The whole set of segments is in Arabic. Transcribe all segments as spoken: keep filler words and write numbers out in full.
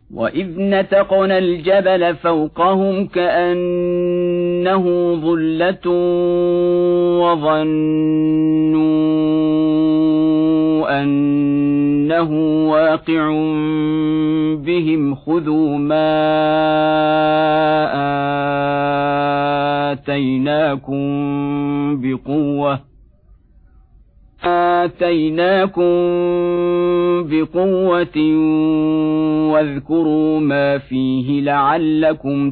وإذ نتقنا الجبل فوقهم كأنه ظلة وظنوا أنه واقع بهم خذوا ما آتيناكم بقوة آتيناكم بقوة واذكروا ما فيه لعلكم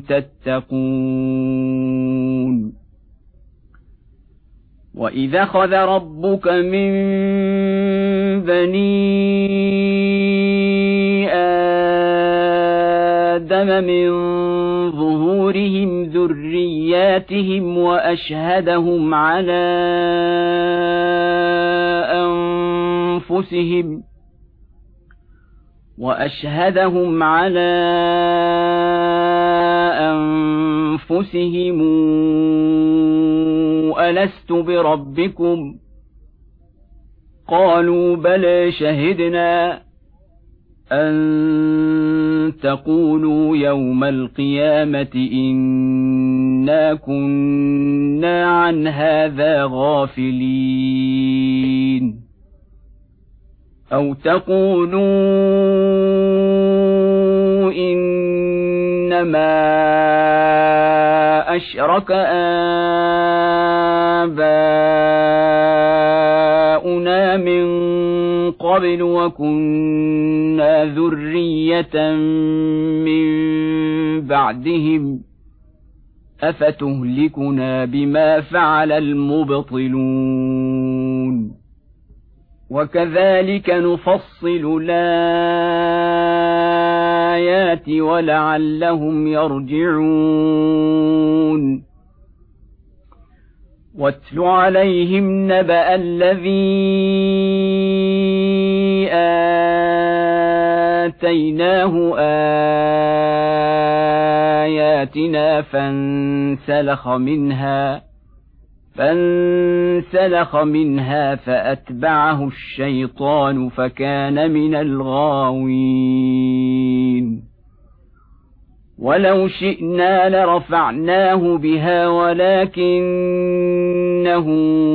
تتقون وإذا أخذ ربك من بني آدم من ظهورهم ذرياتهم وأشهدهم على أنفسهم وأشهدهم على أنفسهم ألست بربكم قالوا بلى شهدنا أن تقولوا يوم القيامة إنا كنا عن هذا غافلين أو تقولوا إنما أشرك آباؤنا من قبل وكنا ذرية من بعدهم أفتهلكنا بما فعل المبطلون وكذلك نفصل الآيات ولعلهم يرجعون واتل عليهم نبأ الذي آتيناه آياتنا فانسلخ منها فانسلخ منها فأتبعه الشيطان فكان من الغاوين ولو شئنا لرفعناه بها ولكنه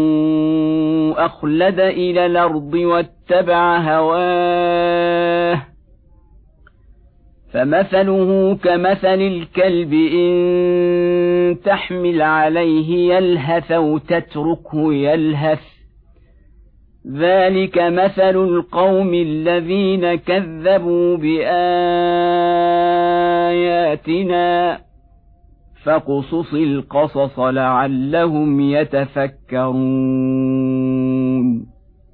أخلد إلى الأرض واتبع هواه فمثله كمثل الكلب إن تحمل عليه يلهث أو تتركه يلهث ذلك مثل القوم الذين كذبوا بآياتنا فاقصص القصص لعلهم يتفكرون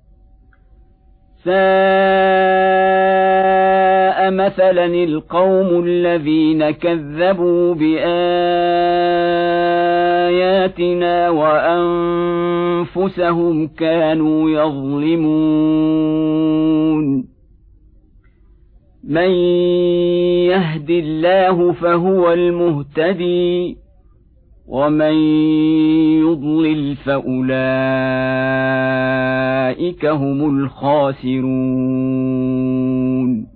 ساء مثلا القوم الذين كذبوا بآياتنا وأنفسهم كانوا يظلمون من يهد الله فهو المهتدي ومن يضلل فأولئك هم الخاسرون